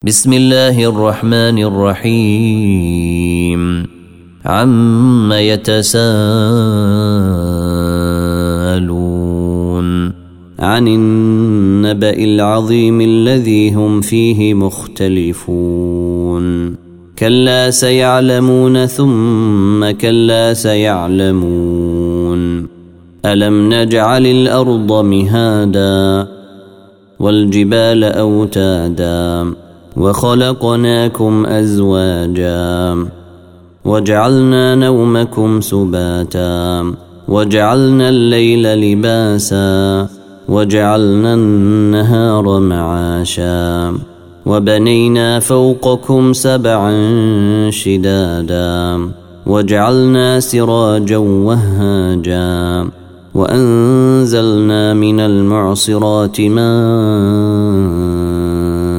بسم الله الرحمن الرحيم عما يتساءلون عن النبأ العظيم الذي هم فيه مختلفون كلا سيعلمون ثم كلا سيعلمون ألم نجعل الأرض مهادا والجبال أوتادا وخلقناكم أزواجا وجعلنا نومكم سباتا وجعلنا الليل لباسا وجعلنا النهار معاشا وبنينا فوقكم سبعا شدادا وجعلنا سراجا وهاجا وأنزلنا من المعصرات ماء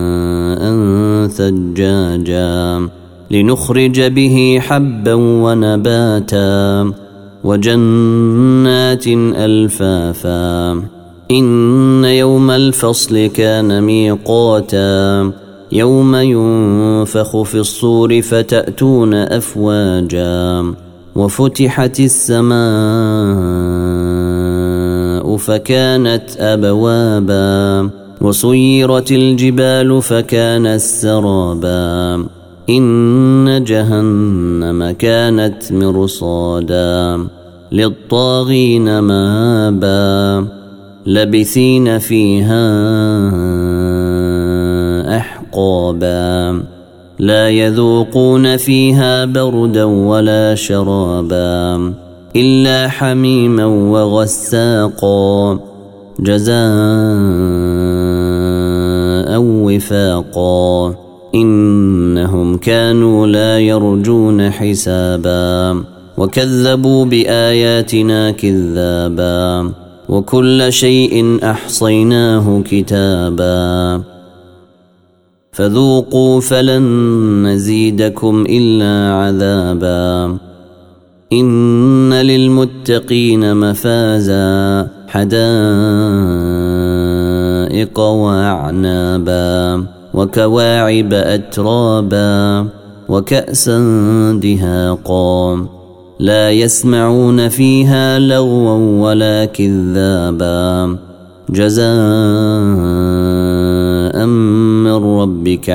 ثجاجا لنخرج به حبا ونباتا وجنات ألفافا إن يوم الفصل كان ميقاتا يوم ينفخ في الصور فتأتون أفواجا وفتحت السماء فكانت أبوابا وسيرت الجبال فكانت سرابا إن جهنم كانت مرصادا للطاغين مآبا لبثين فيها أحقابا لا يذوقون فيها بردا ولا شرابا إلا حميما وغساقا جزاء وفاقا إنهم كانوا لا يرجون حسابا وكذبوا بآياتنا كذابا وكل شيء أحصيناه كتابا فذوقوا فلن نزيدكم إلا عذابا إن للمتقين مفازا حدائق وأعنابا وكواعب أترابا وكأسا دهاقا لا يسمعون فيها لغوا ولا كذابا جزاء من ربك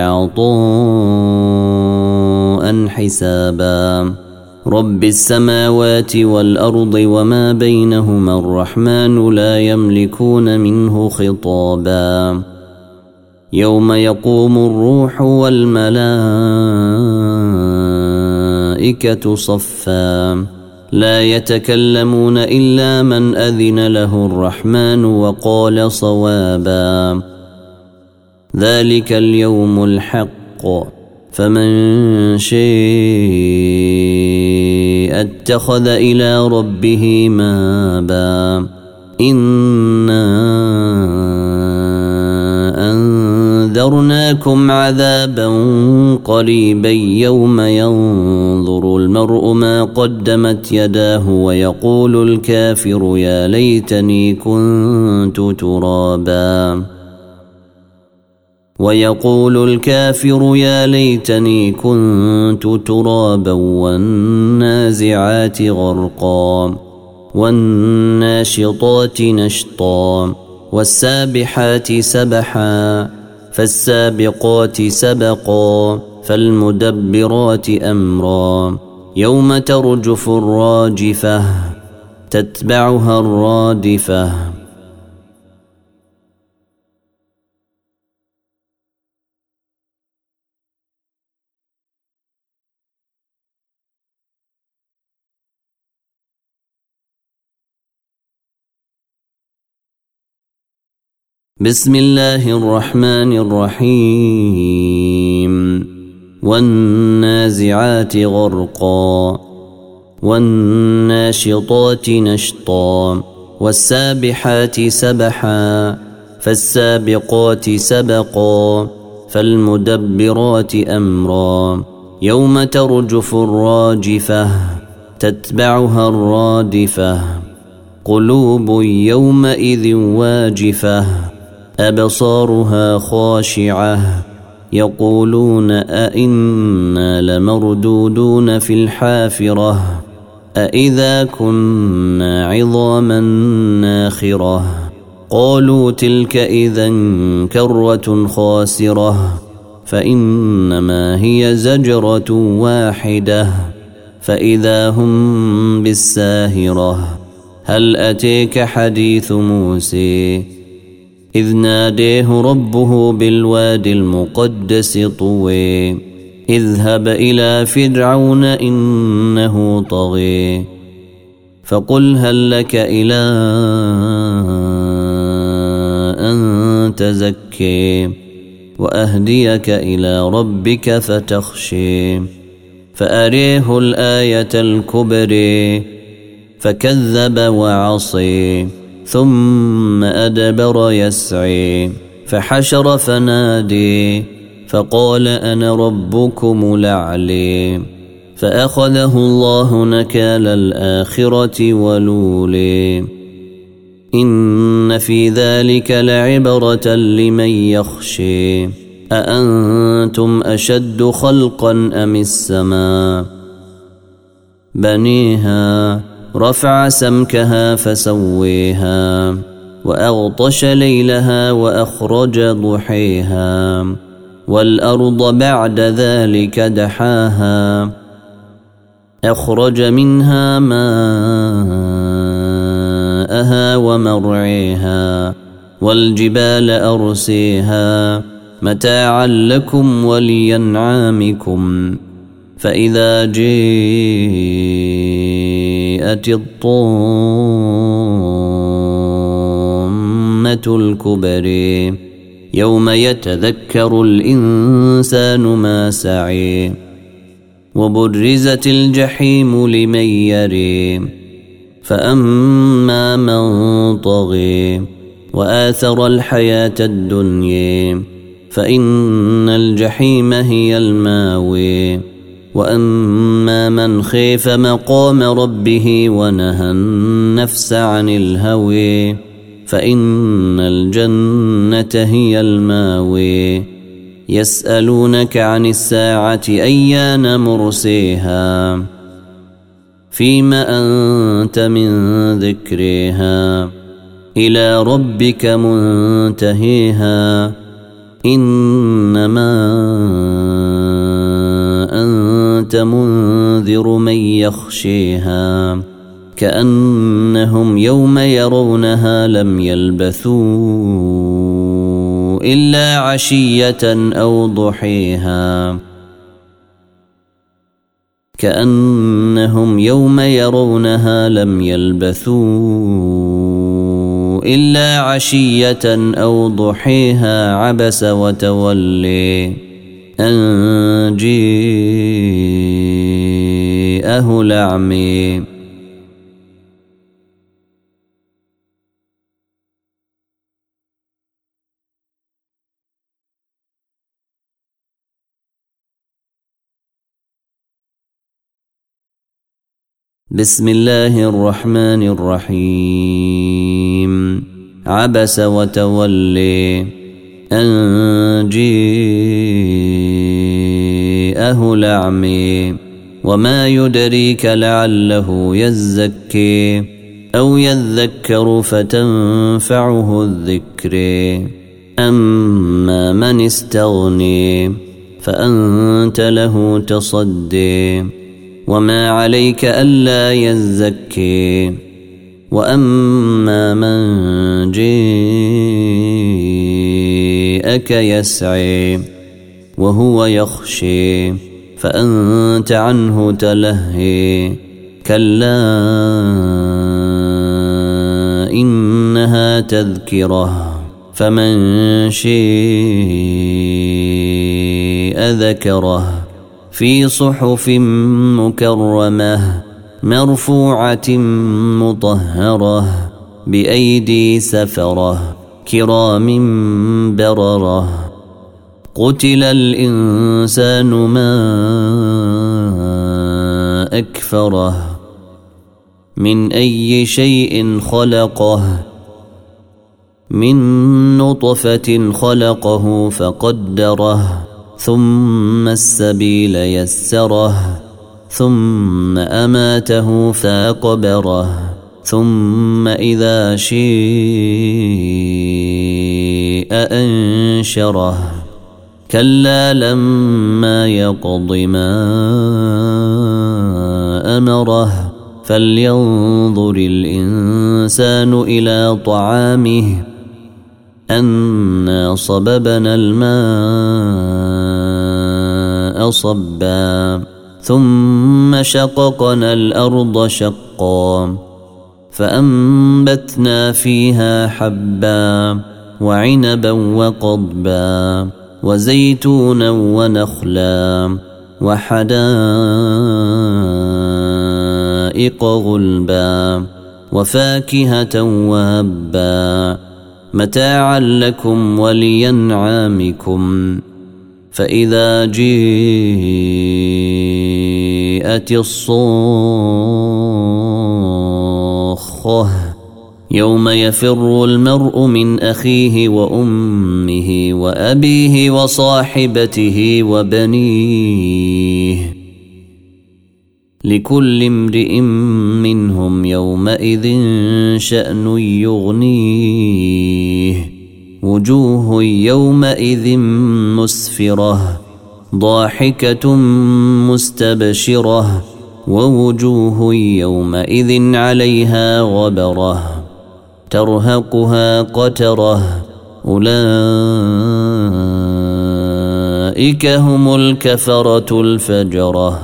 عطاء حسابا رب السماوات والأرض وما بينهما الرحمن لا يملكون منه خطابا يوم يقوم الروح والملائكة صفا لا يتكلمون إلا من أذن له الرحمن وقال صوابا ذلك اليوم الحق فمن شاء اتخذ إلى ربه مآبا إنا أنذرناكم عذابا قريبا يوم ينظر المرء ما قدمت يداه ويقول الكافر يا ليتني كنت ترابا ويقول الكافر يا ليتني كنت ترابا والنازعات غرقا والناشطات نشطا والسابحات سبحا فالسابقات سبقا فالمدبرات أمرا يوم ترجف الراجفة تتبعها الرادفة بسم الله الرحمن الرحيم والنازعات غرقا والناشطات نشطا والسابحات سبحا فالسابقات سبقا فالمدبرات أمرا يوم ترجف الراجفة تتبعها الرادفة قلوب يومئذ واجفة أبصارها خاشعة يقولون أئنا لمردودون في الحافرة أئذا كنا عظاما ناخرة قالوا تلك إذا كرة خاسرة فإنما هي زجرة واحدة فإذا هم بالساهرة هل أتيك حديث موسى إذ ناديه ربه بالواد المقدس طوى اذهب إلى فرعون إنه طغى فقل هل لك إلى أن تزكي وأهديك إلى ربك فتخشي فأريه الآية الكبرى فكذب وعصي ثم أدبر يسعي فحشر فنادي فقال أنا ربكم الأعلى فأخذه الله نكال الآخرة والأولى إن في ذلك لعبرة لمن يخشى أأنتم أشد خلقا أم السماء بنيها رفع سمكها فسويها وأغطش ليلها وأخرج ضحيها والأرض بعد ذلك دحاها أخرج منها ماءها ومرعيها والجبال أرسيها متاعا لكم ولأنعامكم فإذا جاءت الطامة الكبرى يوم يتذكر الإنسان ما سعى وبرزت الجحيم لمن يرى فأما من طغى وآثر الحياة الدنيا فإن الجحيم هي الماوى وأما من خيف مقام ربه ونهى النفس عن الهوى فإن الجنة هي الماوى يسألونك عن الساعة أيان مرسيها فيما أنت من ذكرها إلى ربك منتهيها إنما أنت منذر من يخشيها كأنهم يوم يرونها لم يلبثوا إلا عشية أو ضحيها كأنهم يوم يرونها لم يلبثوا إلا عشية أو ضحيها عبس وتولي أن جاءه الأعمى بسم الله الرحمن الرحيم عبس وتولي أن جاءه الأعمى وما يدريك لعله يزكي أو يذكر فتنفعه الذكر أما من استغني فأنت له تصدي وما عليك ألا يزكي وأما من جاءك يسعي وهو يخشي فأنت عنه تلهي كلا إنها تذكرة فمن شاء ذكره في صحف مكرمة مرفوعة مطهرة بأيدي سفرة كرام بررة قتل الإنسان ما أكفره من أي شيء خلقه من نطفة خلقه فقدره ثم السبيل يسره ثم أماته فأقبره ثم إذا شيء أنشره كلا لما يقض ما أمره فلينظر الإنسان إلى طعامه أنا صببنا الماء صبا ثم شققنا الأرض شقا فأنبتنا فيها حبا وعنبا وقضبا وزيتونا ونخلا وحدائق غلبا وفاكهة وهبا متاعا لكم ولأنعامكم فإذا جاءت الصاخة يوم يفر المرء من أخيه وأمه وأبيه وصاحبته وبنيه لكل امرئ منهم يومئذ شأن يغنيه وجوه يومئذ مسفرة ضاحكة مستبشرة ووجوه يومئذ عليها غبرة ترهقها قترة أولئك هم الكفرة الفجرة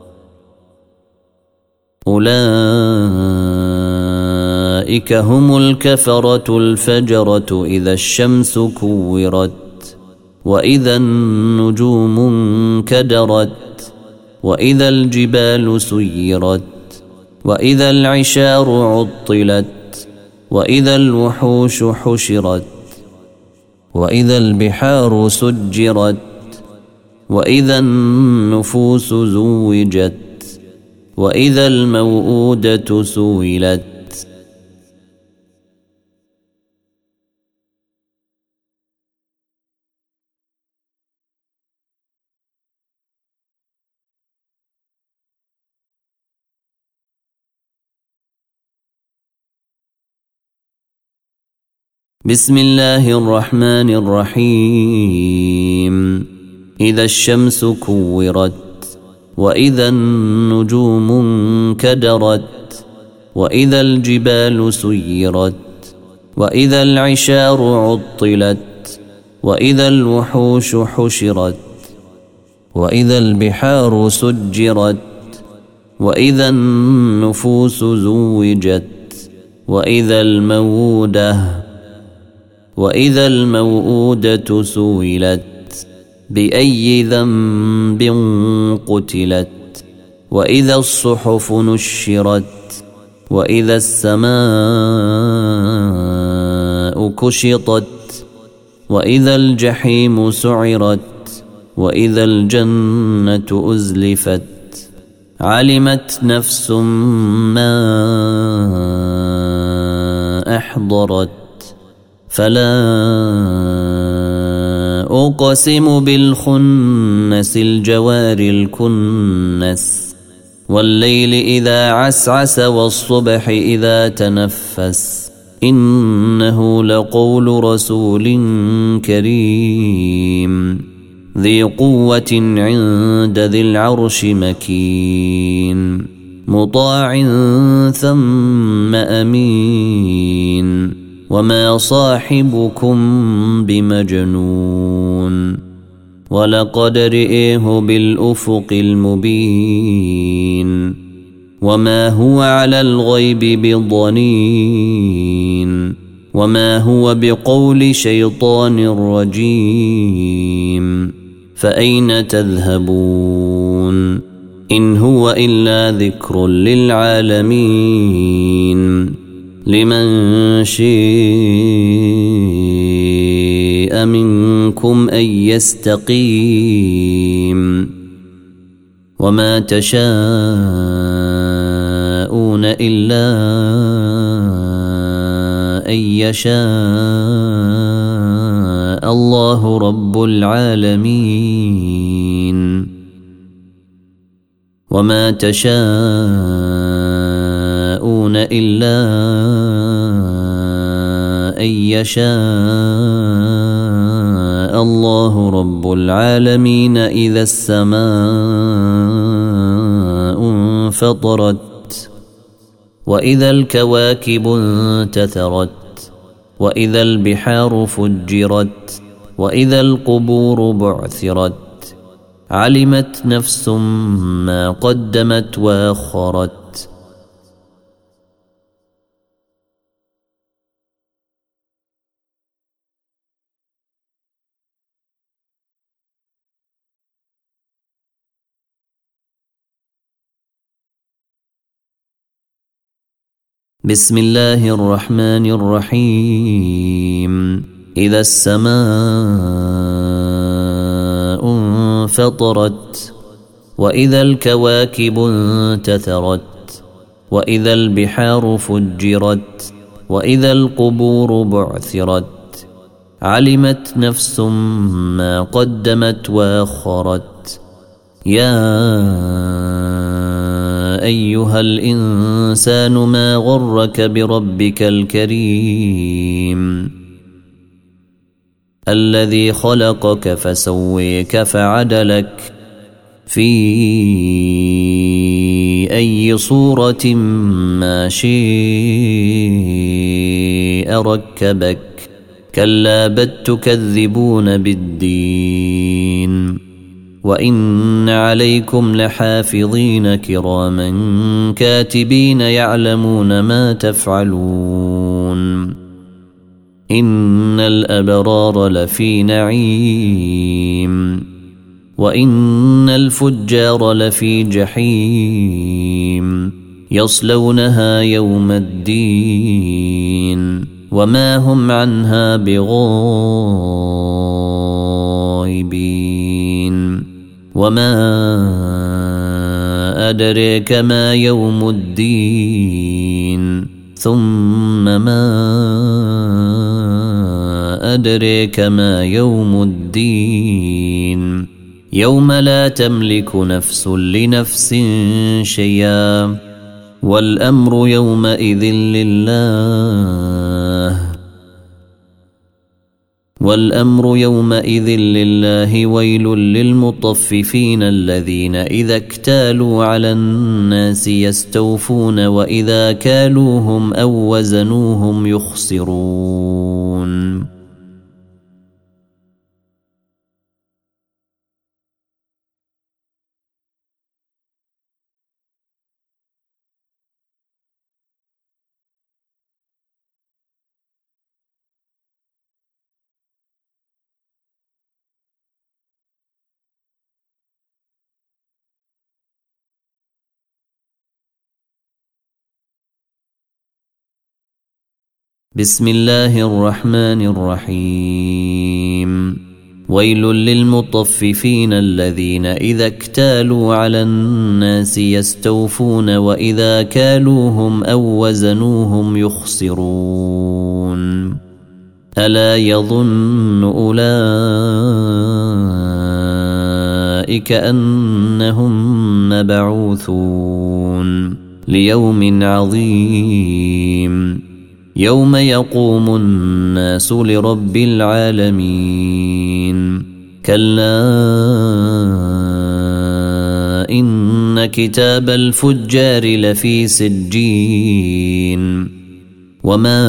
أولئك هم الكفرة الفجرة إذا الشمس كورت وإذا النجوم انكدرت وإذا الجبال سيرت وإذا العشار عطلت وإذا الوحوش حشرت وإذا البحار سجرت وإذا النفوس زوجت وإذا الموءودة سئلت بسم الله الرحمن الرحيم إذا الشمس كورت وإذا النجوم انكدرت وإذا الجبال سيرت وإذا العشار عطلت وإذا الوحوش حشرت وإذا البحار سجرت وإذا النفوس زوجت وإذا الموءودة سئلت بأي ذنب قتلت وإذا الصحف نشرت وإذا السماء كشطت وإذا الجحيم سعرت وإذا الجنة أزلفت علمت نفس ما أحضرت فلا أقسم بالخنس الجوار الكنس والليل إذا عسعس والصبح إذا تنفس إنه لقول رسول كريم ذي قوة عند ذي العرش مكين مطاع ثم أمين وما صاحبكم بمجنون ولقد رئيه بالأفق المبين وما هو على الغيب بضنين وما هو بقول شيطان رجيم فأين تذهبون إن هو إلا ذكر للعالمين لمن شاء منكم أن يستقيم وما تشاءون إلا أن يشاء الله رب العالمين. وما تشاءون إلا أن يشاء الله رب العالمين. إذا السماء انفطرت وإذا الكواكب انتثرت وإذا البحار فجرت وإذا القبور بعثرت علمت نفس ما قدمت وأخرت. بسم الله الرحمن الرحيم. إذا السماء انفطرت وإذا الكواكب انتثرت وإذا البحار فجرت وإذا القبور بعثرت علمت نفس ما قدمت وأخرت. يا أيها الإنسان ما غرك بربك الكريم الذي خلقك فسويك فعدلك في أي صورة ما شاء ركبك. كلا بل تكذبون بالدين وإن عليكم لحافظين كراما كاتبين يعلمون ما تفعلون. إن الأبرار لفي نعيم وإن الفجار لفي جحيم يصلونها يوم الدين وما هم عنها بغائبين. وما أدريك ما يوم الدين ثم ما أدريك ما يوم الدين يوم لا تملك نفس لنفس شيئا والأمر يومئذ لله. ويل للمطففين الذين إذا اكتالوا على الناس يستوفون وإذا كالوهم أو وزنوهم يخسرون. بسم الله الرحمن الرحيم. ويل للمطففين الذين إذا اكتالوا على الناس يستوفون وإذا كالوهم أو وزنوهم يخسرون. ألا يظن أولئك أنهم مبعوثون ليوم عظيم يوم يقوم الناس لرب العالمين. كلا إن كتاب الفجار لفي سجين وما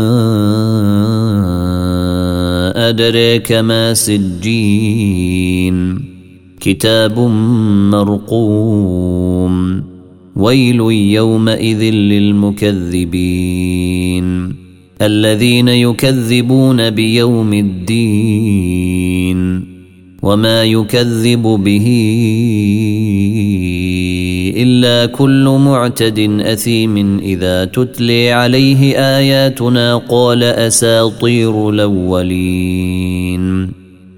أدريك ما سجين كتاب مرقوم. ويل يومئذ للمكذبين الذين يكذبون بيوم الدين وما يكذب به إلا كل معتد أثيم إذا تتلي عليه آياتنا قال أساطير الأولين.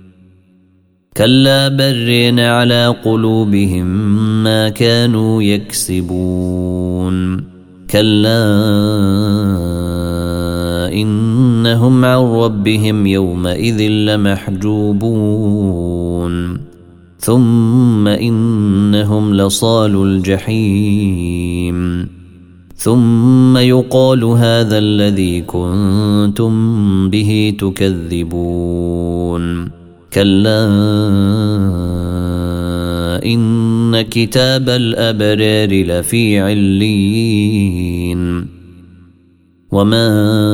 كلا برين على قلوبهم ما كانوا يكسبون. كلا إنهم عن ربهم يومئذ لمحجوبون ثم إنهم لصالو الجحيم ثم يقال هذا الذي كنتم به تكذبون كلا إن كتاب الأبرار لفي عليين وما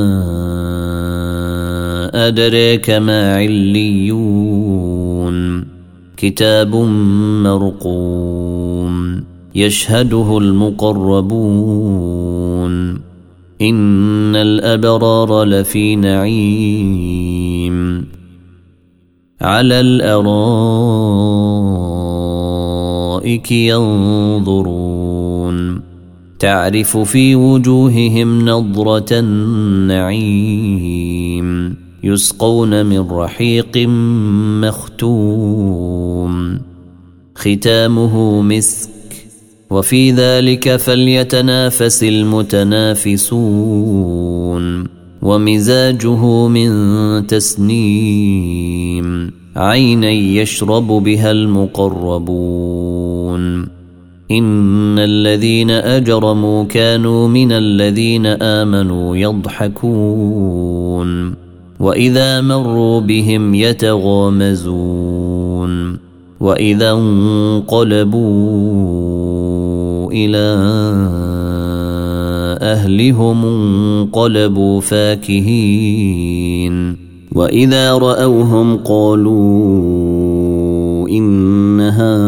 أدراك ما عليون كتاب مرقوم يشهده المقربون إن الأبرار لفي نعيم على الأرائك ينظرون تعرف في وجوههم نضرة النعيم يسقون من رحيق مختوم ختامه مسك وفي ذلك فليتنافس المتنافسون ومزاجه من تسنيم عينا يشرب بها المقربون إن الذين أجرموا كانوا من الذين آمنوا يضحكون وإذا مروا بهم يتغامزون وإذا انقلبوا إلى أهلهم انقلبوا فاكهين وإذا رأوهم قالوا إن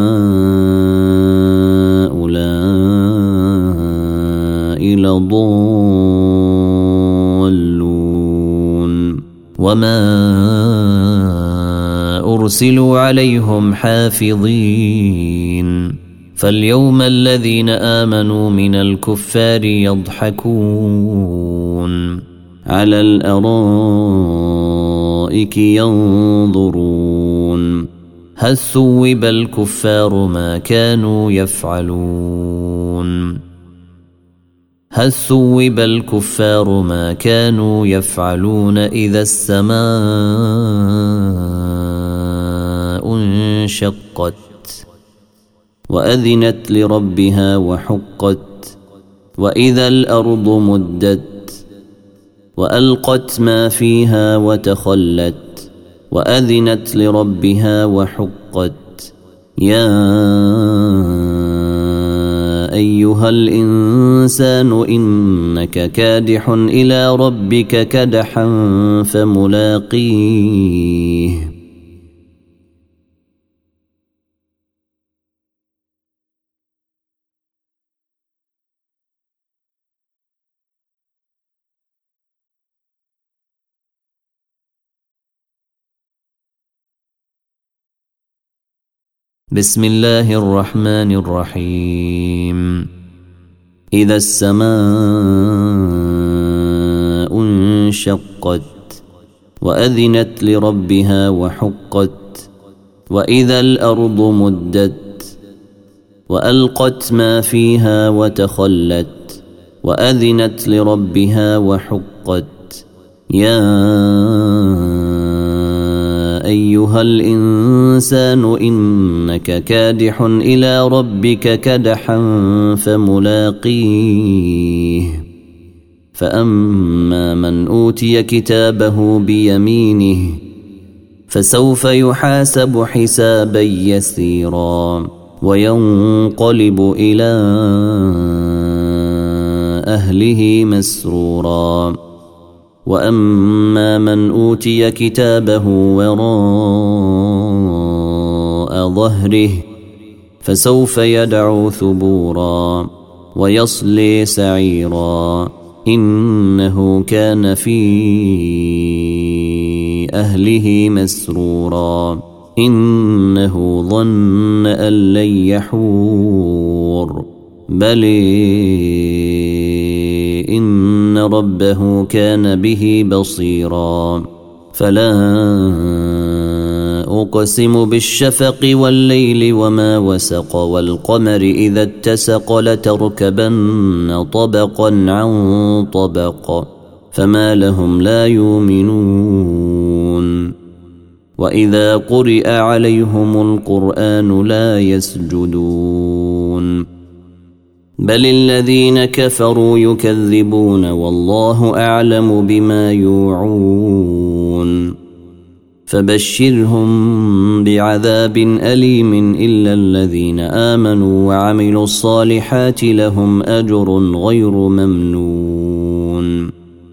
هؤلاء لضالون وما أرسلوا عليهم حافظين فاليوم الذين آمنوا من الكفار يضحكون على الأرائك ينظرون هل ثوب الكفار ما كانوا يفعلون هل ثوب الكفار ما كانوا يفعلون إذا السماء انشقت وأذنت لربها وحقت وإذا الأرض مدت وألقت ما فيها وتخلت وأذنت لربها وحقت يا أيها الإنسان إنك كادح إلى ربك كدحا فملاقيه بسم الله الرحمن الرحيم إذا السماء انشقت وأذنت لربها وحقت وإذا الأرض مدت وألقت ما فيها وتخلت وأذنت لربها وحقت يا أيها الإنسان إنك كادح إلى ربك كدحا فملاقيه فأما من أوتي كتابه بيمينه فسوف يحاسب حسابا يسيرا وينقلب إلى أهله مسرورا وأما من أوتي كتابه وراء ظهره فسوف يدعو ثبورا ويصلي سعيرا إنه كان في أهله مسرورا إنه ظن أن لن يحور بل إن ربه كان به بصيرا فلا أقسم بالشفق والليل وما وسق والقمر إذا اتسق لتركبن طبقا عن طبق فما لهم لا يؤمنون وإذا قرئ عليهم القرآن لا يسجدون بل الذين كفروا يكذبون والله أعلم بما يوعون فبشرهم بعذاب أليم إلا الذين آمنوا وعملوا الصالحات لهم أجر غير ممنون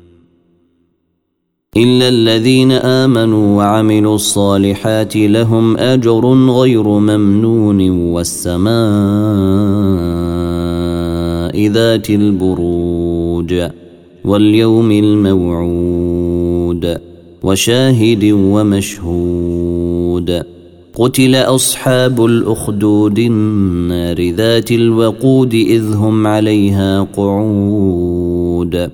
إلا الذين آمنوا وعملوا الصالحات لهم أجر غير ممنون والسماء ذات البروج واليوم الموعود وشاهد ومشهود قتل أصحاب الأخدود النار ذات الوقود إذ هم عليها قعود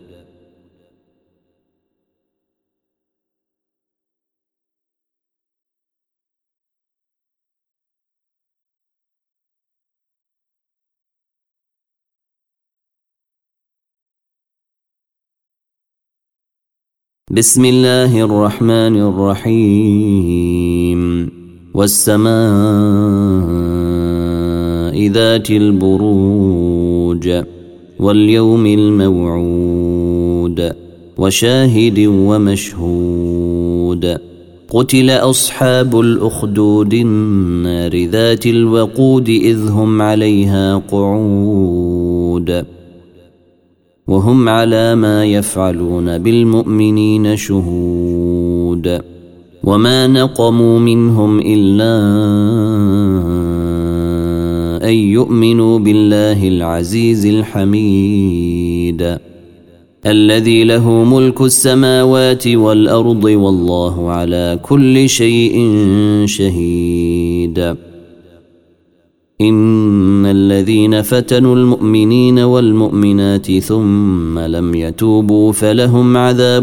بسم الله الرحمن الرحيم والسماء ذات البروج واليوم الموعود وشاهد ومشهود قتل أصحاب الأخدود النار ذات الوقود إذ هم عليها قعود وهم على ما يفعلون بالمؤمنين شهود وما نقموا منهم إلا أن يؤمنوا بالله العزيز الحميد الذي له ملك السماوات والأرض والله على كل شيء شهيد إن الذين فتنوا المؤمنين والمؤمنات ثم لم يتوبوا فلهم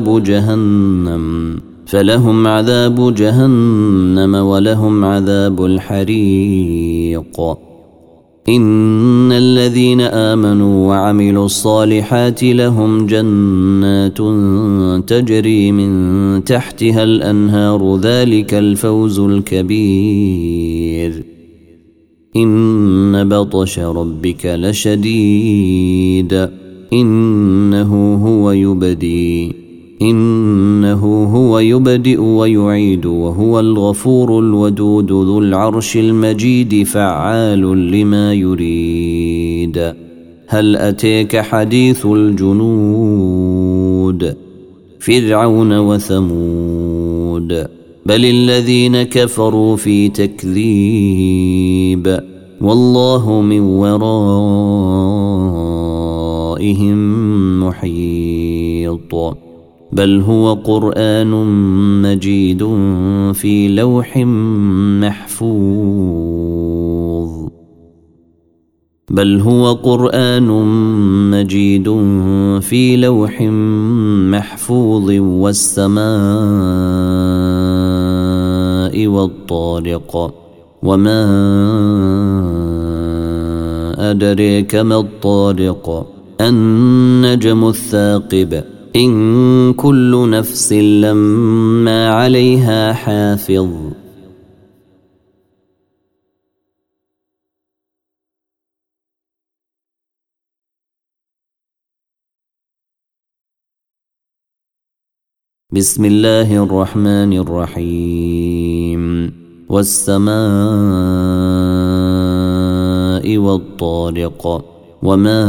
عذاب جهنم ولهم عذاب الحريق إن الذين آمنوا وعملوا الصالحات لهم جنات تجري من تحتها الأنهار ذلك الفوز الكبير إن بطش ربك لشديد إنه هو يبدئ ويعيد وهو الغفور الودود ذو العرش المجيد فعال لما يريد هل أتيك حديث الجنود فرعون وثمود بل الذين كفروا في تكذيب والله من ورائهم محيط بل هو قرآن مجيد في لوح محفوظ والسماء والطارق وما أدريك ما الطارق النجم الثاقب إن كل نفس لما عليها حافظ بسم الله الرحمن الرحيم والسماء والطارق وما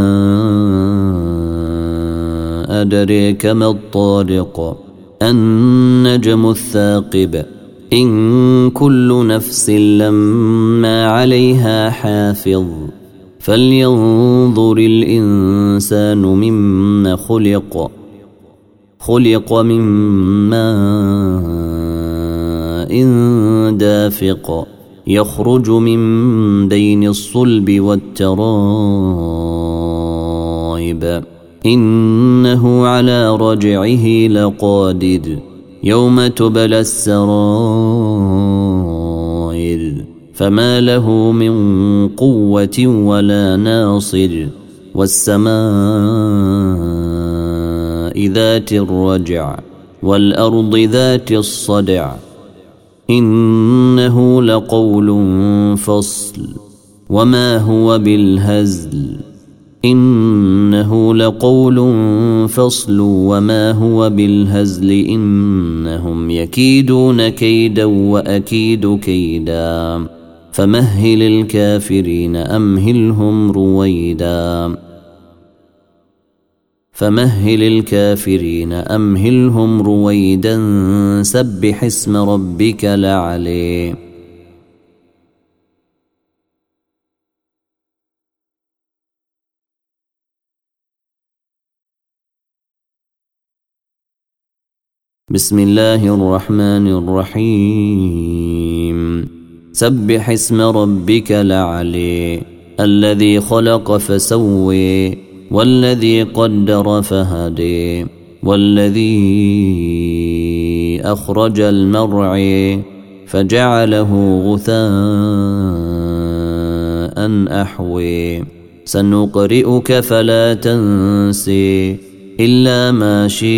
أدريك ما الطارق النجم الثاقب إن كل نفس لما عليها حافظ فلينظر الإنسان مما خلق من ماء دافق يخرج من بين الصلب والترائب إنه على رجعه لقادر يوم تبلى السرائر فما له من قوة ولا ناصر والسماء ذات الرجع والأرض ذات الصدع إنه لقول فصل وما هو بالهزل إنه لقول فصل وما هو بالهزل إنهم يكيدون كيدا وأكيد كيدا فمهل الكافرين أمهلهم رويدا فمهل الكافرين أمهلهم رويدا سبح اسم ربك الأعلى بسم الله الرحمن الرحيم سبح اسم ربك الأعلى الذي خلق فسوى والذي قدر فهدى والذي أخرج المرعى فجعله غثاء أحوى سنقرئك فلا تنسى إلا ما شاء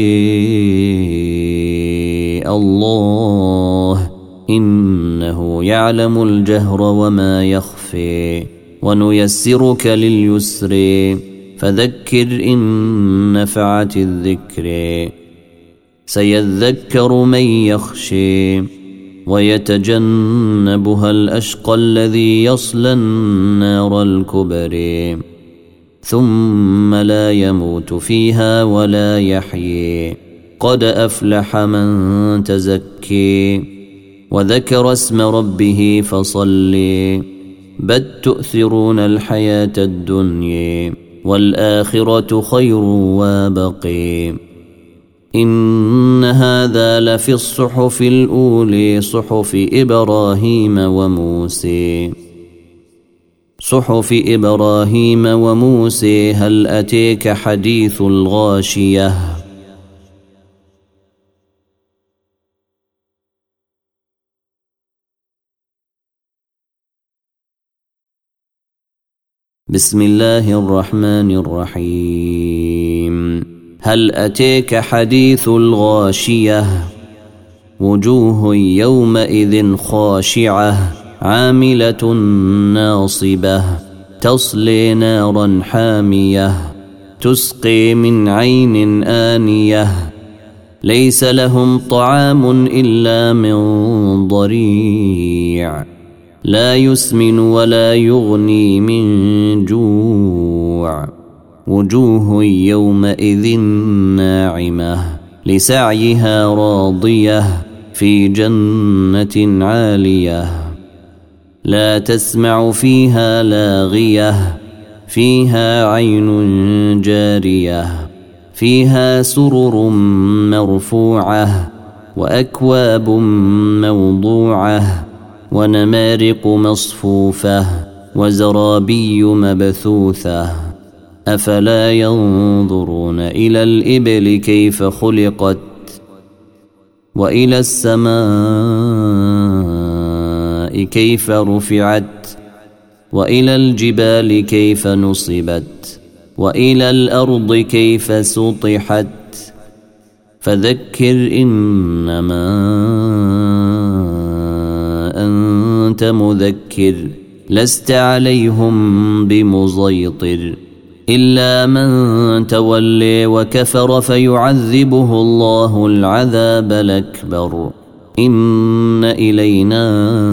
الله إنه يعلم الجهر وما يخفي ونيسرك لليسر فذكر إن نفعت الذكر سيذكر من يخشي ويتجنبها الأشقى الذي يصلى النار الكبرى ثم لا يموت فيها ولا يحيي قد أفلح من تزكي وذكر اسم ربه فصلي بل تؤثرون الحياة الدنيا والآخرة خير وابقي إن هذا لفي الصحف الأولى صحف إبراهيم وموسى صحف إبراهيم وموسى هل أتيك حديث الغاشية بسم الله الرحمن الرحيم هل أتيك حديث الغاشية وجوه يومئذ خاشعة عاملة ناصبة تصلي نارا حامية تسقي من عين آنية ليس لهم طعام إلا من ضريع لا يسمن ولا يغني من جوع وجوه يومئذ ناعمة لسعيها راضية في جنة عالية لا تسمع فيها لاغية فيها عين جارية فيها سرر مرفوعة وأكواب موضوعة ونمارق مصفوفة وزرابي مبثوثة أفلا ينظرون إلى الإبل كيف خلقت وإلى السماء كيف رفعت وإلى الجبال كيف نصبت وإلى الأرض كيف سطحت فذكر إنما أنت مذكر لست عليهم بمسيطر إلا من تولي وكفر فيعذبه الله العذاب الأكبر إن إلينا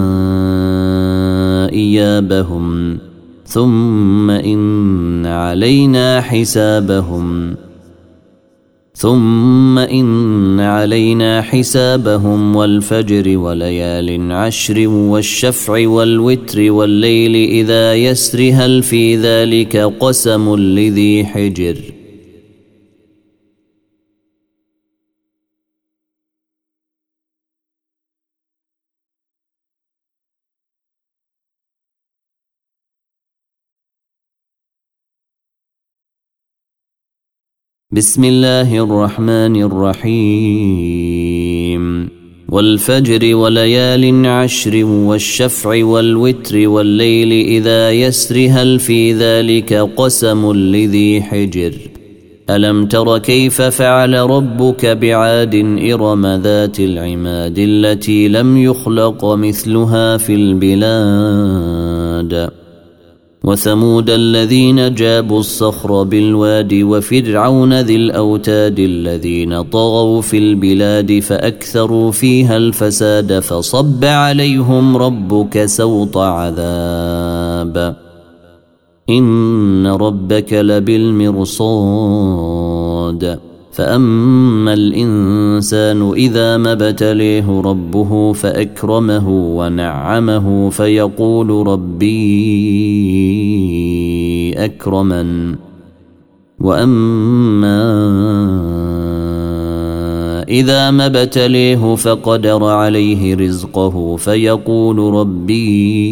إيابهم ثم إن علينا حسابهم والفجر وليال عشر والشفع والوتر والليل إذا يسر هل في ذلك قسم لذي حجر بسم الله الرحمن الرحيم والفجر وليال عشر والشفع والوتر والليل إذا يسر هل في ذلك قسم لذي حجر ألم تر كيف فعل ربك بعاد إرم ذات العماد التي لم يخلق مثلها في البلاد وثمود الذين جابوا الصخر بالواد وفرعون ذي الأوتاد الذين طغوا في البلاد فأكثروا فيها الفساد فصب عليهم ربك سوط عذاب إن ربك لبالمرصاد فأما الإنسان إذا ما ابتليه ربه فأكرمه ونعمه فيقول ربي أكرمن وأما إذا ما ابتليه فقدر عليه رزقه فيقول ربي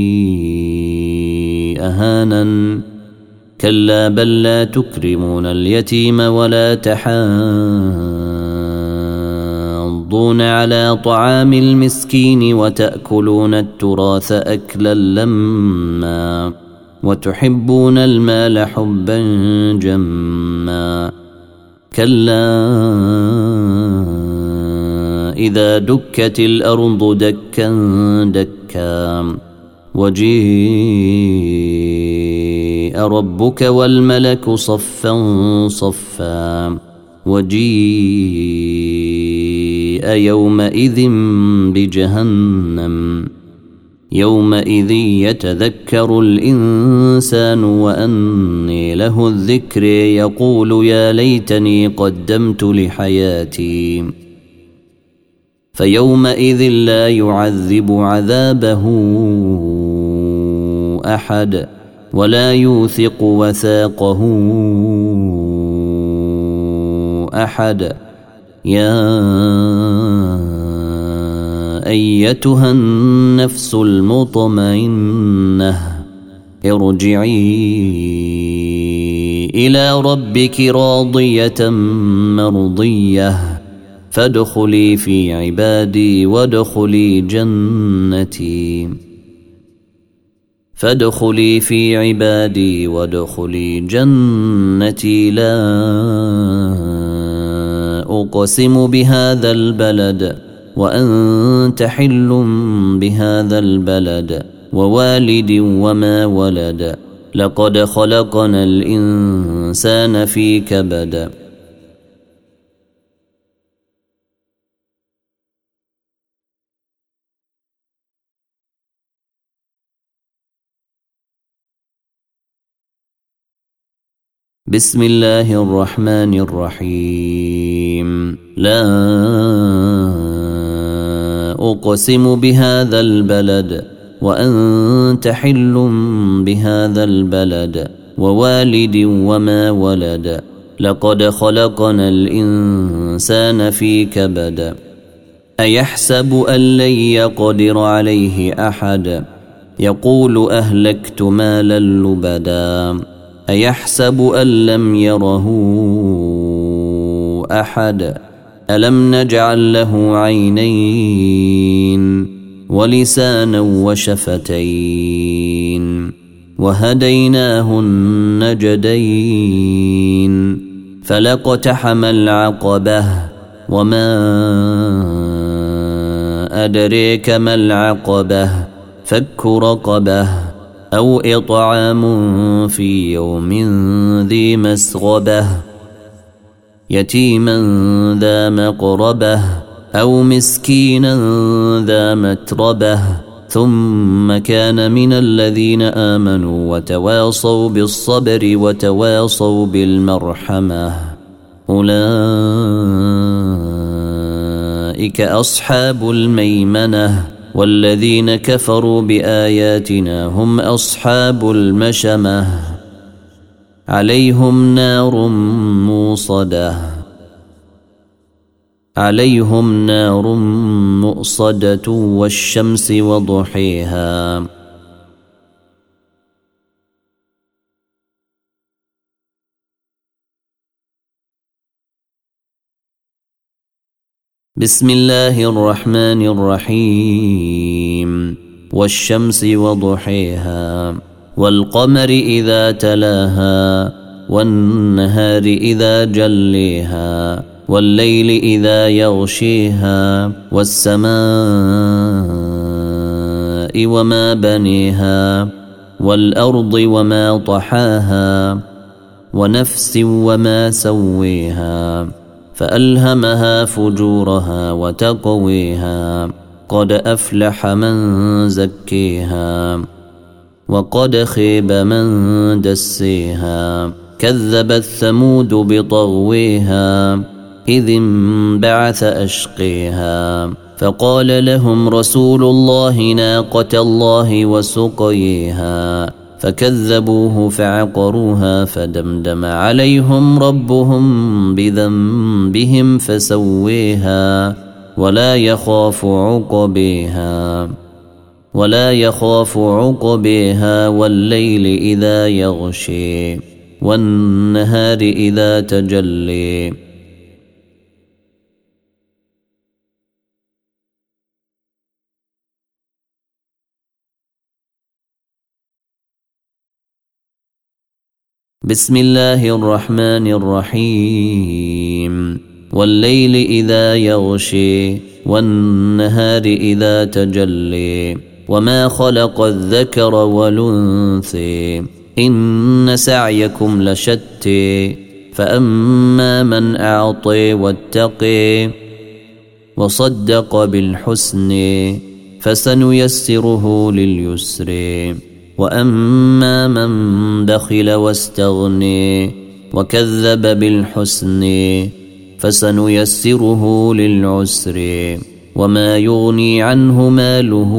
أهانن كلا بل لا تكرمون اليتيم ولا تحاضون على طعام المسكين وتأكلون التراث أكلا لما وتحبون المال حبا جما كلا إذا دكت الأرض دكا دكا وجيء ربك والملك صفا صفا وجيء يومئذ بجهنم يومئذ يتذكر الإنسان وأني له الذكر يقول يا ليتني قدمت لحياتي فيومئذ لا يعذب عذابه أحد ولا يوثق وثاقه أحد يا أيتها النفس المطمئنة ارجعي إلى ربك راضية مرضية فادخلي في عبادي وادخلي جنتي فادخلي في عبادي وادخلي جنتي لا أقسم بهذا البلد وأنت حل بهذا البلد ووالد وما ولد لقد خلقنا الإنسان في كبد بسم الله الرحمن الرحيم لا أقسم بهذا البلد وأنت حل بهذا البلد ووالد وما ولد لقد خلقنا الإنسان في كبد أيحسب أن لن يقدر عليه أحد يقول أهلكت مالا لبدا أيحسب أن لم يره أحد ألم نجعل له عينين ولسانا وشفتين وهديناه النجدين فلاقتحم العقبة وما أدريك ما العقبة فك رقبة أو إطعام في يوم ذي مسغبة يتيما ذا مقربة أو مسكينا ذا متربة ثم كان من الذين آمنوا وتواصوا بالصبر وتواصوا بالمرحمة أولئك أصحاب الميمنة والذين كفروا بآياتنا هم أصحاب المشأمة عليهم نار مؤصدة والشمس وضحيها بسم الله الرحمن الرحيم والشمس وضحيها والقمر إذا تلاها والنهار إذا جليها والليل إذا يغشيها والسماء وما بنيها والأرض وما طحاها ونفس وما سويها فألهمها فجورها وتقويها قد أفلح من زكيها وقد خيب من دسيها كذبت ثمود بطغويها إذ انبعث أشقيها فقال لهم رسول الله ناقة الله وسقيها فكذبوه فعقروها فدمدم عليهم ربهم بذنبهم فسويها ولا يخاف عقبيها والليل إذا يغشي والنهار إذا تجلي بسم الله الرحمن الرحيم والليل إذا يغشي والنهار إذا تجلي وما خلق الذكر والأنثى إن سعيكم لشتى فأما من أعطي واتقي وصدق بالحسن فسنيسره لليسر وأما من بخل واستغني وكذب بالحسن فسنيسره للعسر وما يغني عنه ماله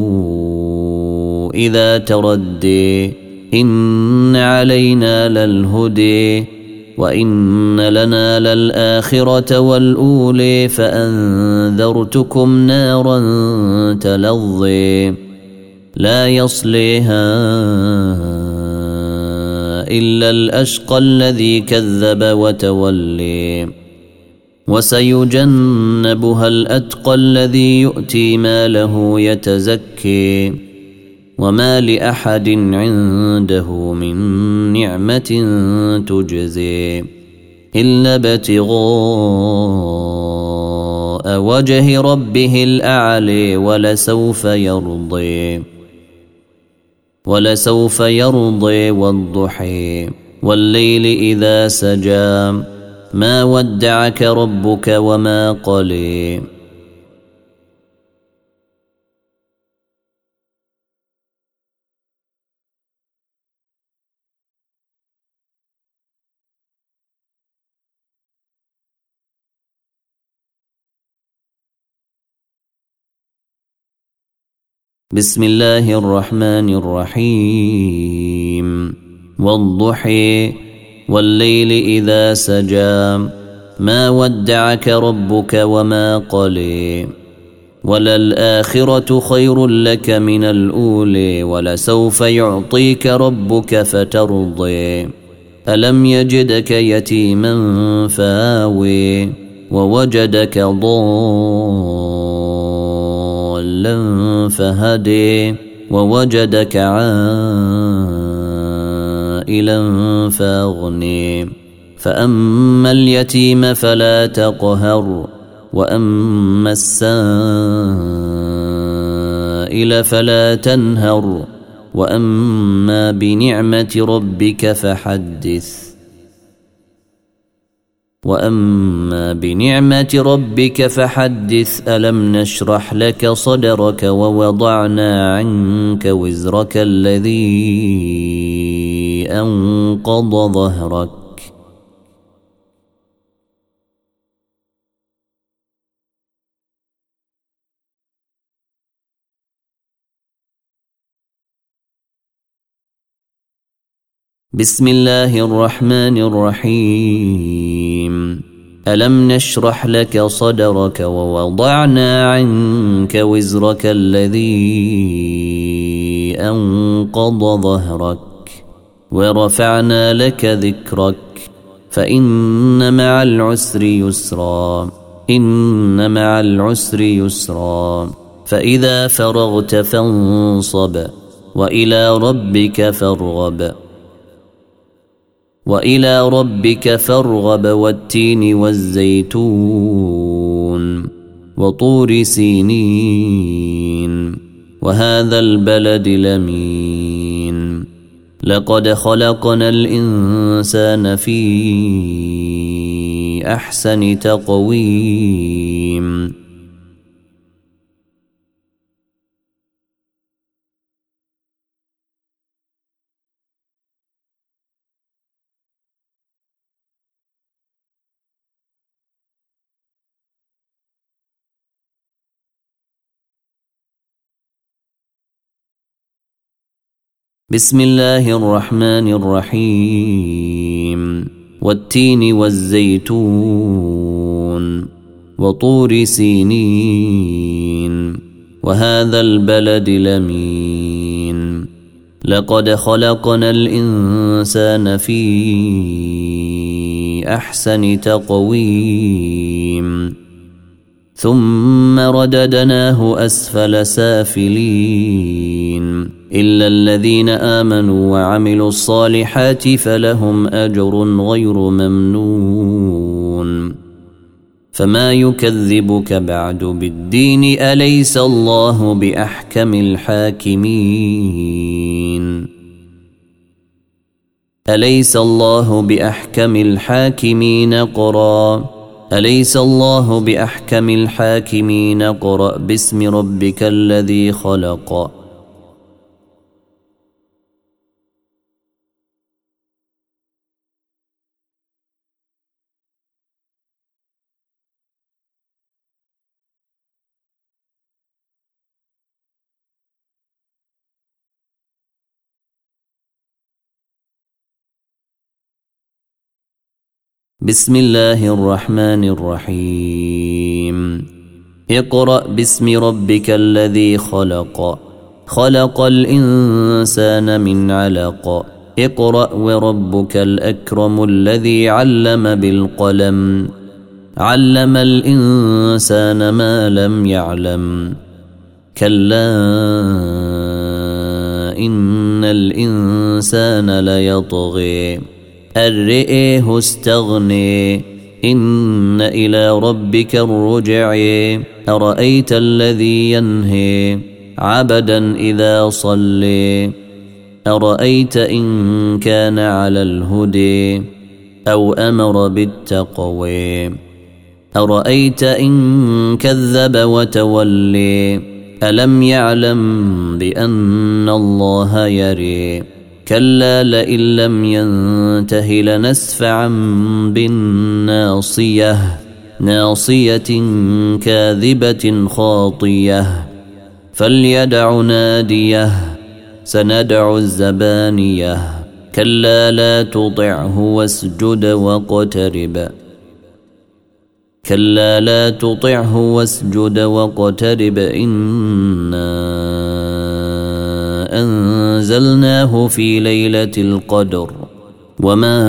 إذا تردي إن علينا للهدي وإن لنا للآخرة والأولي فأنذرتكم نارا تلظي لا يصليها إلا الأشقى الذي كذب وتولي وسيجنبها الأتقى الذي يؤتي ماله يتزكي وما لأحد عنده من نعمة تجزي إلا ابتغاء وجه ربه الأعلى ولسوف يرضي والضحى والليل إذا سجى ما ودعك ربك وما قلي بسم الله الرحمن الرحيم والضحى والليل إذا سجى ما ودعك ربك وما قلي وللآخرة خير لك من الأولى ولسوف يعطيك ربك فترضي ألم يجدك يتيما فآوي ووجدك ضالا فهدي ووجدك عائلا فاغني فأما اليتيم فلا تقهر وأما السائل فلا تنهر وأما بنعمة ربك فحدث ألم نشرح لك صدرك ووضعنا عنك وزرك الذي أنقض ظهرك بسم الله الرحمن الرحيم ألم نشرح لك صدرك ووضعنا عنك وزرك الذي أنقض ظهرك ورفعنا لك ذكرك فإن مع العسر يسرا فإذا فرغت فانصب وإلى ربك فارغب وإلى ربك فارغب والتين والزيتون وطور سينين وهذا البلد الأمين لقد خلقنا الإنسان في أحسن تقويم بسم الله الرحمن الرحيم والتين والزيتون وطور سينين وهذا البلد الأمين لقد خلقنا الإنسان في أحسن تقويم ثم رددناه أسفل سافلين إلا الذين آمنوا وعملوا الصالحات فلهم أجر غير ممنون فما يكذبك بعد بالدين أليس الله بأحكم الحاكمين أليس الله بأحكم الحاكمين أليس الله بأحكم الحاكمين قرأ باسم ربك الذي خلق بسم الله الرحمن الرحيم اقرأ باسم ربك الذي خلق خلق الإنسان من علق اقرأ وربك الأكرم الذي علم بالقلم علم الإنسان ما لم يعلم كلا إن الإنسان ليطغي أن رئيه استغني إن إلى ربك الرجع أرأيت الذي ينهي عبدا إذا صلي أرأيت إن كان على الهدي أو أمر بالتقوى أرأيت إن كذب وتولي ألم يعلم بأن الله يري كلا لئن لم ينته لنسفعا بالناصية ناصية كاذبة خاطية فليدع ناديه سندع الزبانية كلا لا تطعه واسجد واقترب كلا لا تطعه واسجد واقترب إنا أنزلناه في ليلة القدر وما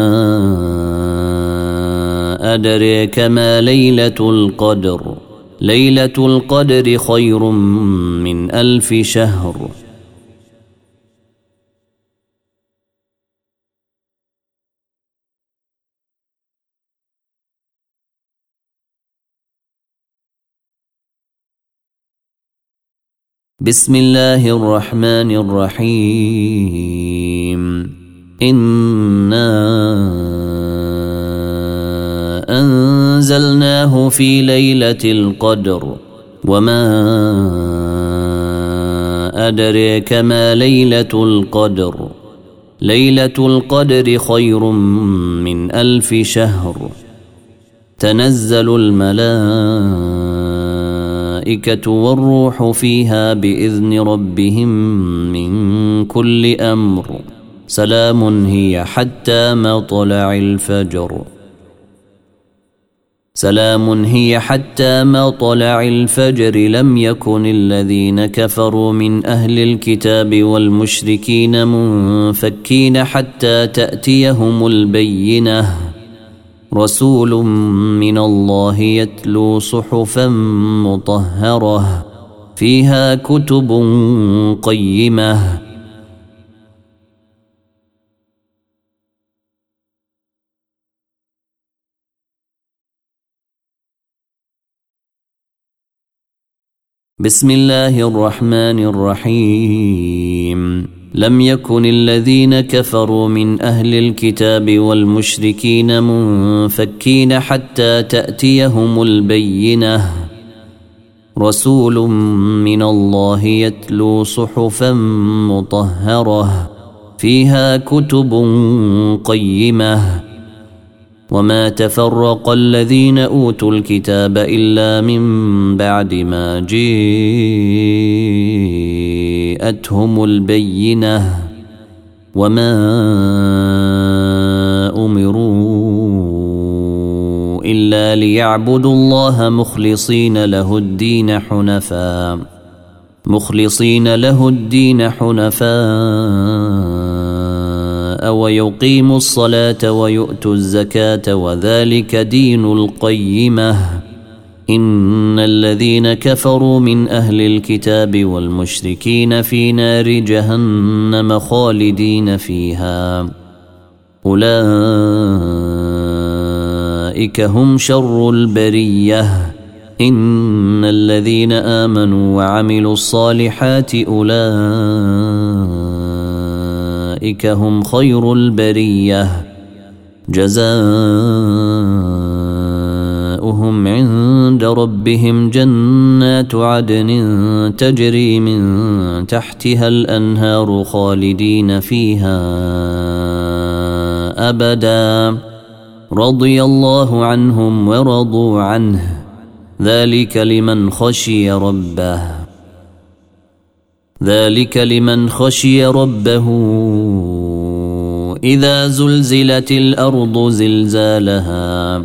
أدريك ما ليلة القدر ليلة القدر خير من 1000 شهر بسم الله الرحمن الرحيم إنا أنزلناه في ليلة القدر وما أدريك ما ليلة القدر ليلة القدر خير من 1000 شهر تنزل الملائكة والروح فيها بإذن ربهم من كل أمر سلام هي حتى مطلع الفجر سلام هي حتى مطلع الفجر لم يكن الذين كفروا من أهل الكتاب والمشركين منفكين حتى تأتيهم البينة رسول من الله يتلو صحفا مطهرة فيها كتب قيمة بسم الله الرحمن الرحيم لم يكن الذين كفروا من أهل الكتاب والمشركين منفكين حتى تأتيهم البينة رسول من الله يتلو صحفا مطهرة فيها كتب قيمة وما تفرق الذين أوتوا الكتاب إلا من بعد ما جاءتهم البينة وما أمروا إلا ليعبدوا الله مخلصين له الدين حنفاء ويقيموا الصلاة ويؤتوا الزكاة وذلك دين القيمة إن الذين كفروا من أهل الكتاب والمشركين في نار جهنم خالدين فيها أولئك هم شر البرية إن الذين آمنوا وعملوا الصالحات أولئك هم خير البرية جزاؤهم عند ربهم جنات عدن تجري من تحتها الأنهار خالدين فيها أبدا رضي الله عنهم ورضوا عنه ذلك لمن خشي ربه إذا زلزلت الأرض زلزالها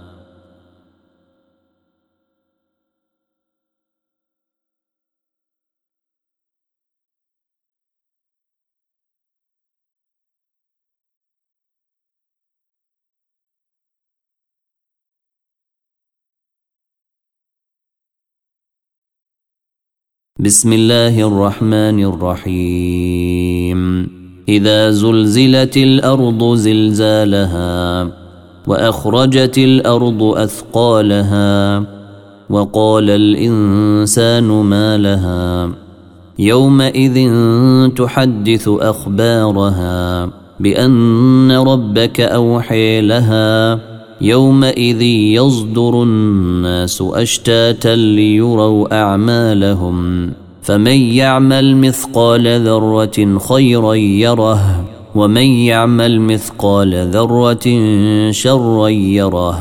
بسم الله الرحمن الرحيم إذا زلزلت الأرض زلزالها وأخرجت الأرض أثقالها وقال الإنسان ما لها يومئذ تحدث أخبارها بأن ربك أوحي لها يومئذ يصدر الناس أشتاتا ليروا أعمالهم فمن يعمل مثقال ذرة خيرا يره ومن يعمل مثقال ذرة شرا يره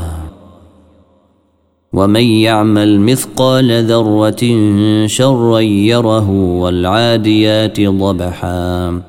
والعاديات ضبحا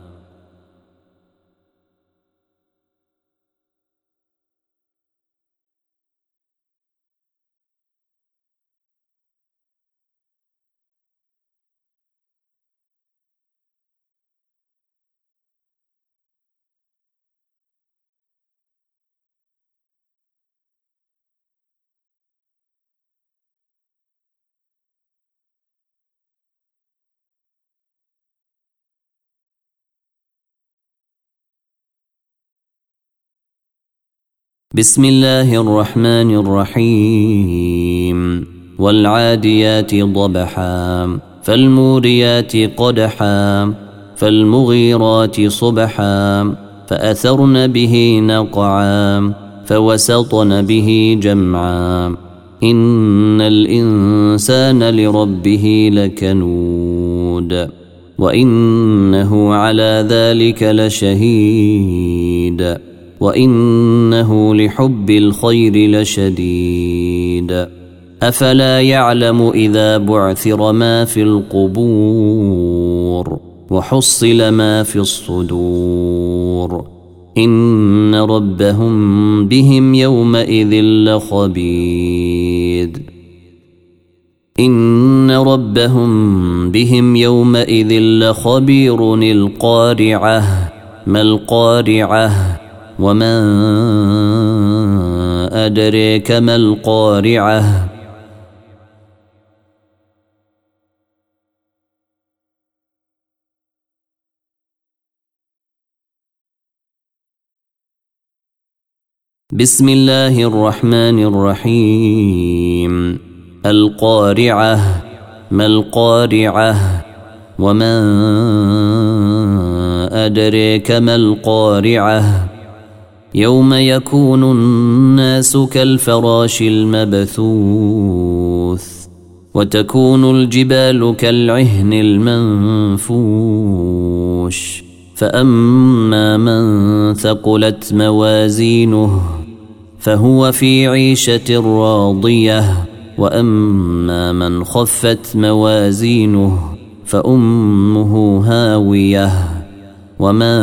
بسم الله الرحمن الرحيم والعاديات ضبحا فالموريات قدحا فالمغيرات صبحا فأثرن به نقعا فوسطن به جمعا إن الإنسان لربه لكنود وإنه على ذلك لشهيد وإنه لحب الخير لشديد أفلا يعلم إذا بعثر ما في القبور وحصل ما في الصدور إن ربهم بهم يومئذ لخبير القارعة ما القارعة وما أدريك ما القارعة بسم الله الرحمن الرحيم القارعة ما القارعة وما أدريك ما القارعة يوم يكون الناس كالفراش المبثوث وتكون الجبال كالعهن المنفوش فأما من ثقلت موازينه فهو في عيشة راضية وأما من خفت موازينه فأمه هاوية وما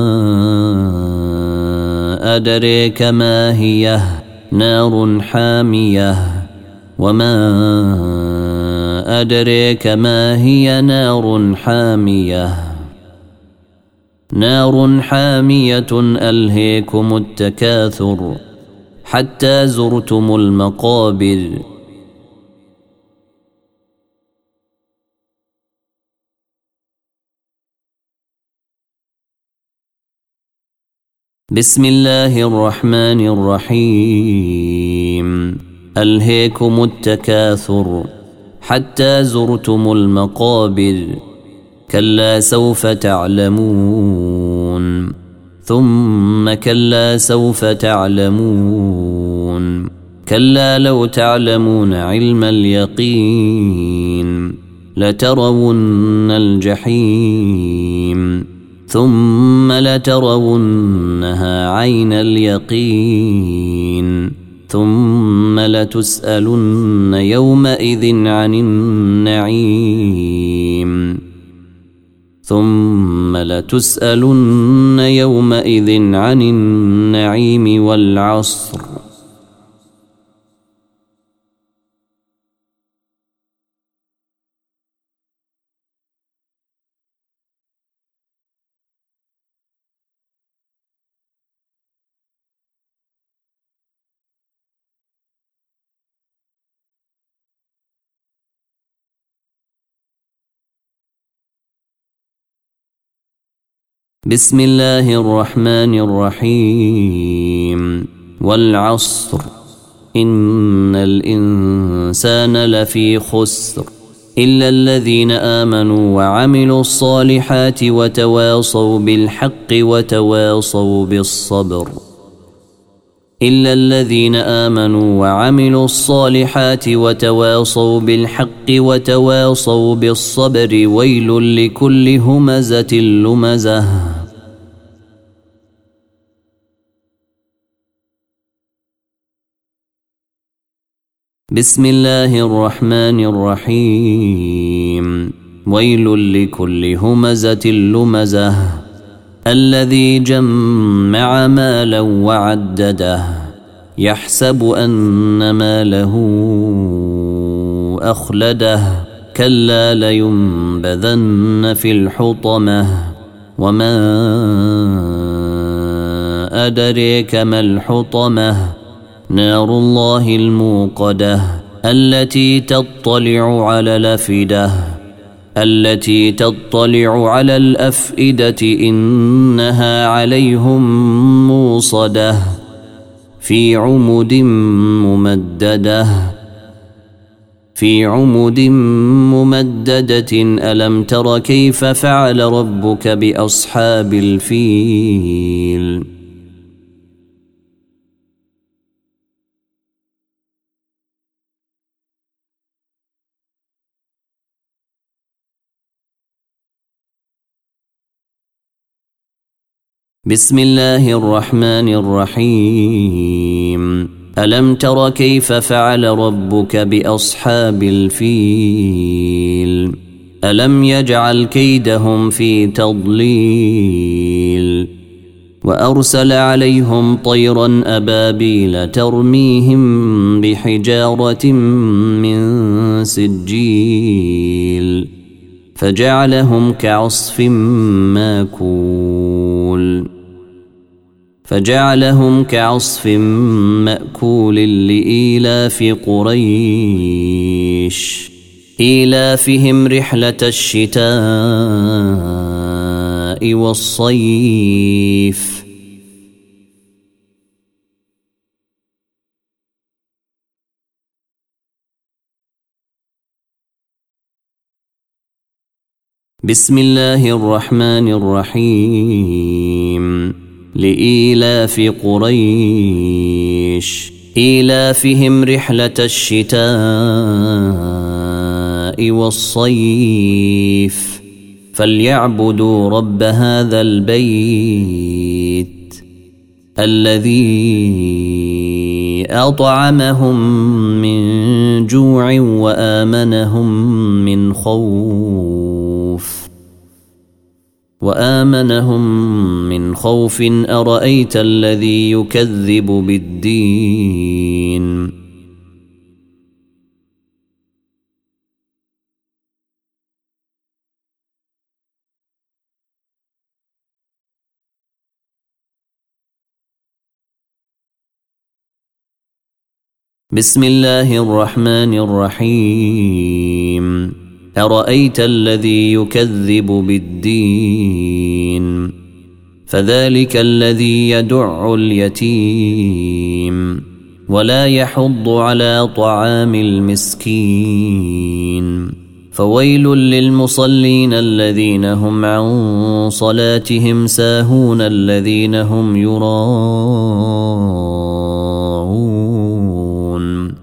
أدريك ما هي نار حامية وما أدريك ما هي نار حامية نار حامية ألهيكم التكاثر حتى زرتم المقابر بسم الله الرحمن الرحيم ألهيكم التكاثر حتى زرتم المقابر كلا سوف تعلمون ثم كلا سوف تعلمون كلا لو تعلمون علم اليقين لترون الجحيم ثم لترونها عين اليقين ثم لتسألن يومئذ عن النعيم ثم لتسألن يومئذ عن النعيم والعصر بسم الله الرحمن الرحيم والعصر إن الإنسان لفي خسر إلا الذين آمنوا وعملوا الصالحات وتواصوا بالحق وتواصوا بالصبر إلا الذين آمنوا وعملوا الصالحات وتواصوا بالحق وتواصوا بالصبر ويل لكل همزة لمزة بسم الله الرحمن الرحيم ويل لكل همزة لمزة الذي جمع مالا وعدده يحسب أن ماله أخلده كلا لينبذن في الحطمة وما أدريك ما الحطمة نار الله الموقدة التي تطلع على الأفئدة التي تطلع على الأفئدة إنها عليهم موصدة في عمد ممددة ألم تر كيف فعل ربك بأصحاب الفيل بسم الله الرحمن الرحيم ألم تر كيف فعل ربك بأصحاب الفيل ألم يجعل كيدهم في تضليل وأرسل عليهم طيرا أبابيل ترميهم بحجارة من سجيل فجعلهم كعصف مأكول لإيلاف قريش إيلافهم رحلة الشتاء والصيف بسم الله الرحمن الرحيم لإيلاف قريش إيلافهم رحلة الشتاء والصيف فليعبدوا رب هذا البيت الذي أطعمهم من جوع وآمنهم من خوف أرأيت الذي يكذب بالدين بسم الله الرحمن الرحيم أرأيت الذي يكذب بالدين فذلك الذي يدع اليتيم ولا يحض على طعام المسكين فويل للمصلين الذين هم عن صلاتهم ساهون الذين هم يراءون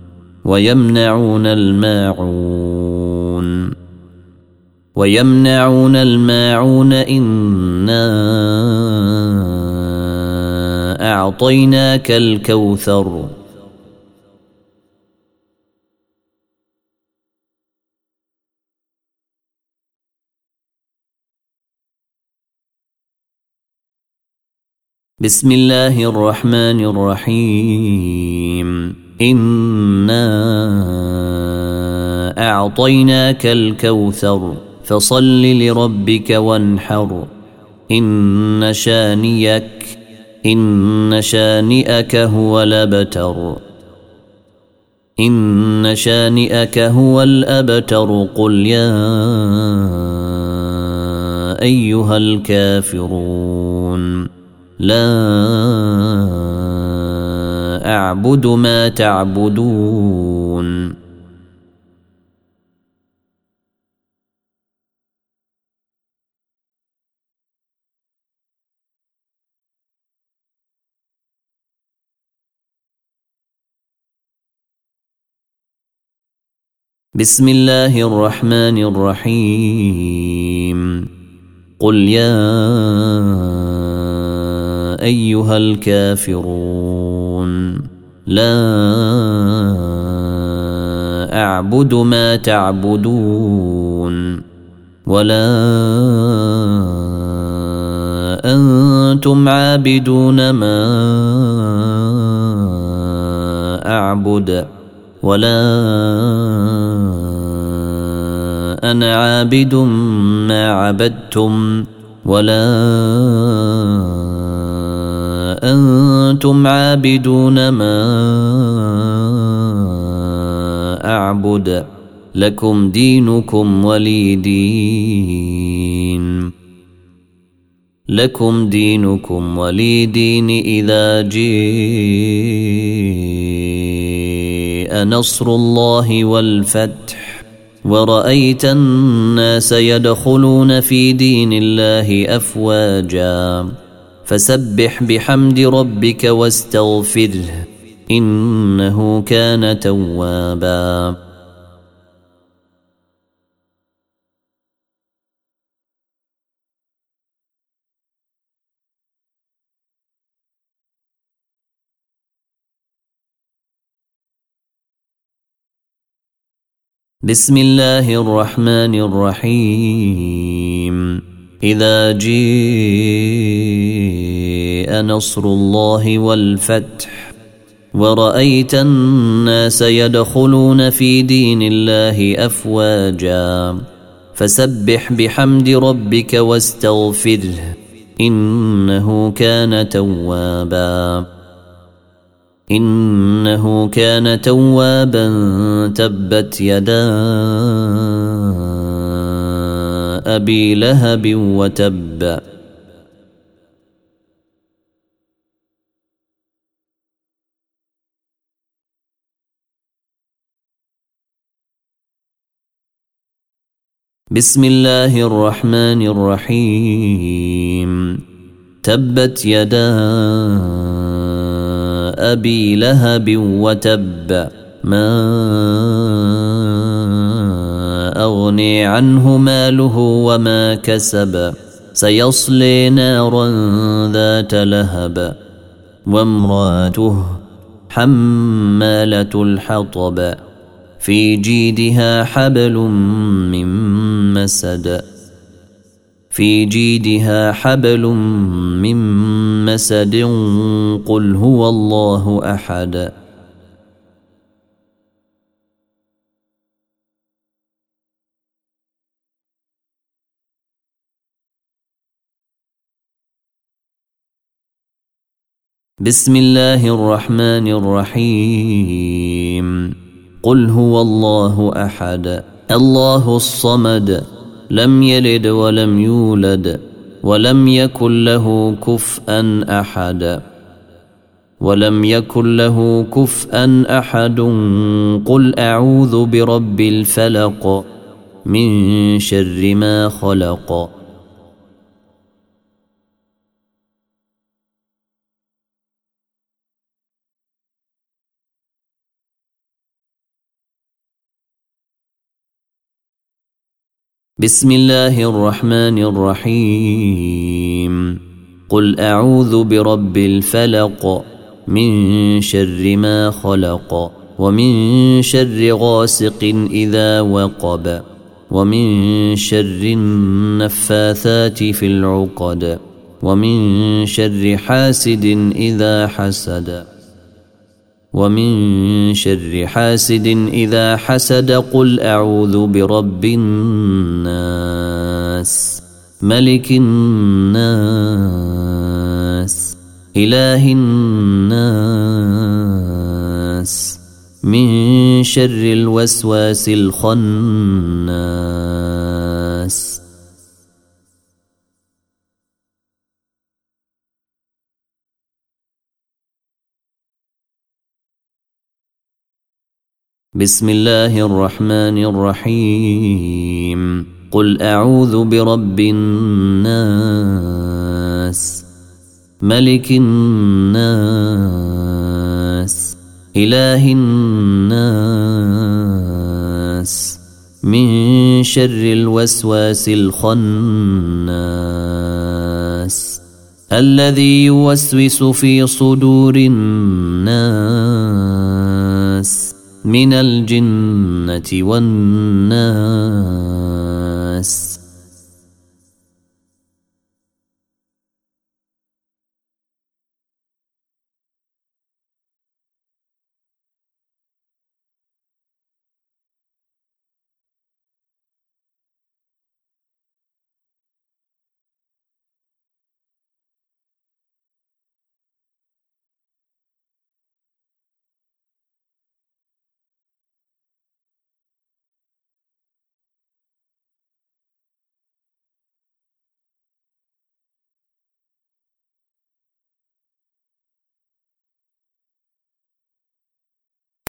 ويمنعون الماعون إنا أعطيناك الكوثر بسم الله الرحمن الرحيم إنا أعطيناك الكوثر فصل لربك وانحر إن شانئك هو الأبتر إن شانئك هو الأبتر قل يا أيها الكافرون لا أعبد ما تعبدون بسم الله الرحمن الرحيم قل يا أيها الكافرون لا أعبد ما تعبدون ولا أنتم عابدون ما أعبد ولا أنا عابد ما عبدتم ولا أنتم عابدون ما أعبد لكم دينكم ولي دين إذا جاء نصر الله والفتح ورأيت الناس يدخلون في دين الله أفواجا فسبح بحمد ربك واستغفره إنه كان توابا بسم الله الرحمن الرحيم إذا جاء نصر الله والفتح ورأيت الناس يدخلون في دين الله أفواجا فسبح بحمد ربك واستغفره إنه كان توابا تبت يدا أبي لهب وتب بسم الله الرحمن الرحيم تبت يدا أبي لهب وتب ما أغني عنه ماله وما كسب سيصلي نارا ذات لهب وامراته حمالة الحطب في جيدها حبل من مسد قل هو الله أحد بسم الله الرحمن الرحيم قل هو الله أحد الله الصمد لم يلد ولم يولد ولم يكن له كفءا أحد قل أعوذ برب الفلق من شر ما خلق بسم الله الرحمن الرحيم قل أعوذ برب الفلق من شر ما خلق ومن شر غاسق إذا وقب ومن شر النفاثات في العقد ومن شر حاسد إذا حسد قل أعوذ برب الناس ملك الناس إله الناس من شر الوسواس الخناس بسم الله الرحمن الرحيم قل أعوذ برب الناس ملك الناس إله الناس من شر الوسواس الخناس الذي يوسوس في صدور الناس من الجنة والناس